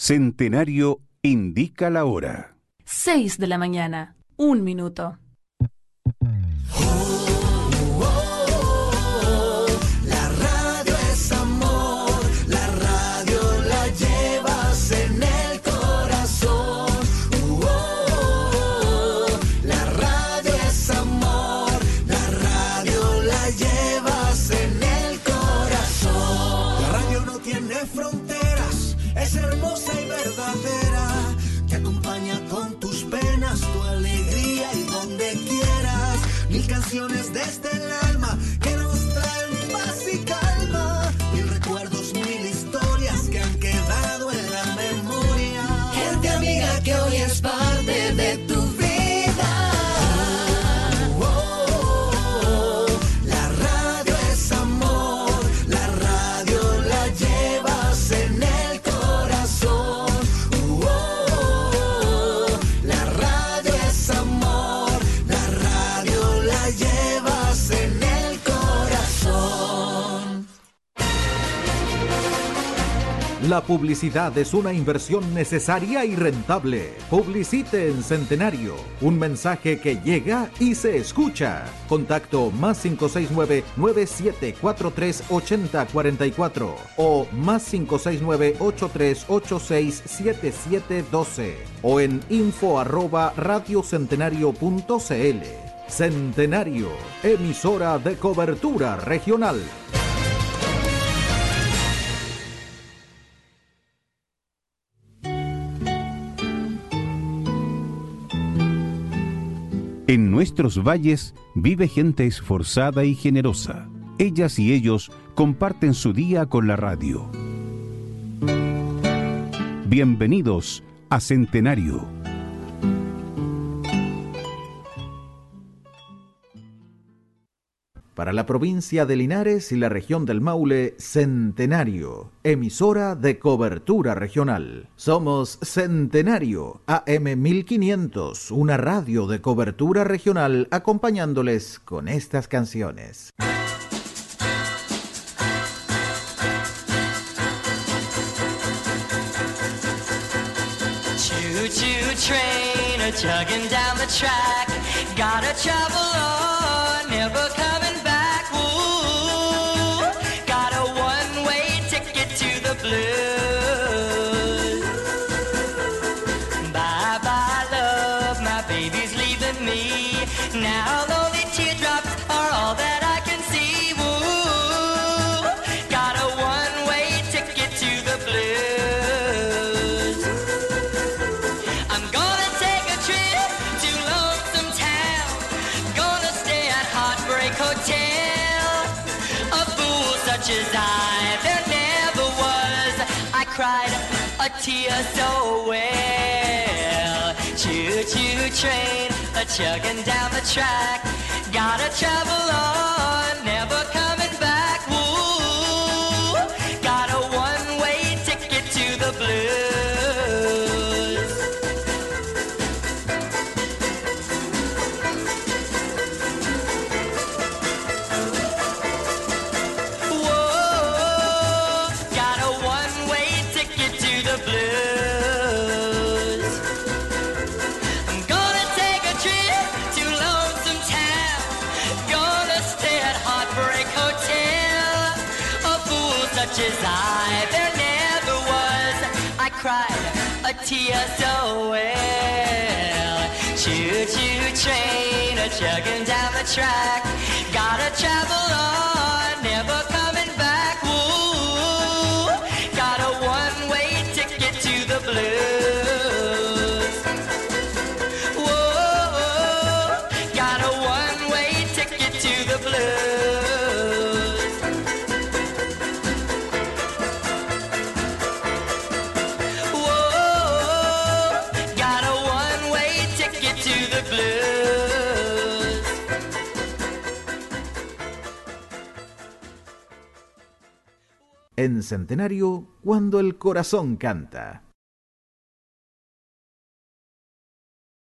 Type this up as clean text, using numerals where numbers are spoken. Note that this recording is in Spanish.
Centenario indica la hora. 6 de la mañana, 1 minuto. La radio es amor, la radio la llevas en el corazón. La radio es amor, la radio la llevas en el corazón. La radio no tiene fronteras, es hermosa y verdadera. Te acompaña con tus penas, tu alegría y donde quieras. 1000 canciones desde el alma que nos traen paz y calma. 1000 recuerdos, 1000 historias que han quedado en la memoria. Gente amiga que hoy es parte de tu vida. La radio es amor, la radio la llevas en el corazón. La radio es amor, la radio la llevas en el corazón. La publicidad es una inversión necesaria y rentable. Publicite en Centenario. Un mensaje que llega y se escucha. Contacto +569 97438044 o +569 83867712 o en info@radiocentenario.cl. Centenario, emisora de cobertura regional. En nuestros valles vive gente esforzada y generosa. Ellas y ellos comparten su día con la radio. Bienvenidos a Centenario. Para la provincia de Linares y la región del Maule, Centenario, emisora de cobertura regional. Somos Centenario, AM 1500, una radio de cobertura regional acompañándoles con estas canciones. Choo-choo train a-chugging down the track. Gotta travel on, never coming back. Ooh, got a one-way ticket to the blues. Bye-bye, love, my baby's leaving me. Now lonely teardrops are all that I can see. Ooh, got a one-way ticket to the blues. I'm gonna take a trip to Lonesome Town. Gonna stay at Heartbreak Hotel. A fool such as I, there never was. I cried a tear so well. Choo-choo train, a-chugging down the track. Gotta travel on, never coming back. Ooh, got a one-way ticket to the blues. Whoa, got a one-way ticket to the blues. I'm gonna take a trip to Lonesome Town. Gonna stay at Heartbreak Hotel. A fool such as I, there never was. I cried a tear so well. Choo-choo train, a-chugging down the track. Gotta travel on, never coming back. Ooh, got a one-way ticket to the blues. Whoa, got a one-way ticket to the blues. Whoa, got a one-way ticket to the blues. En Centenario, cuando el corazón canta.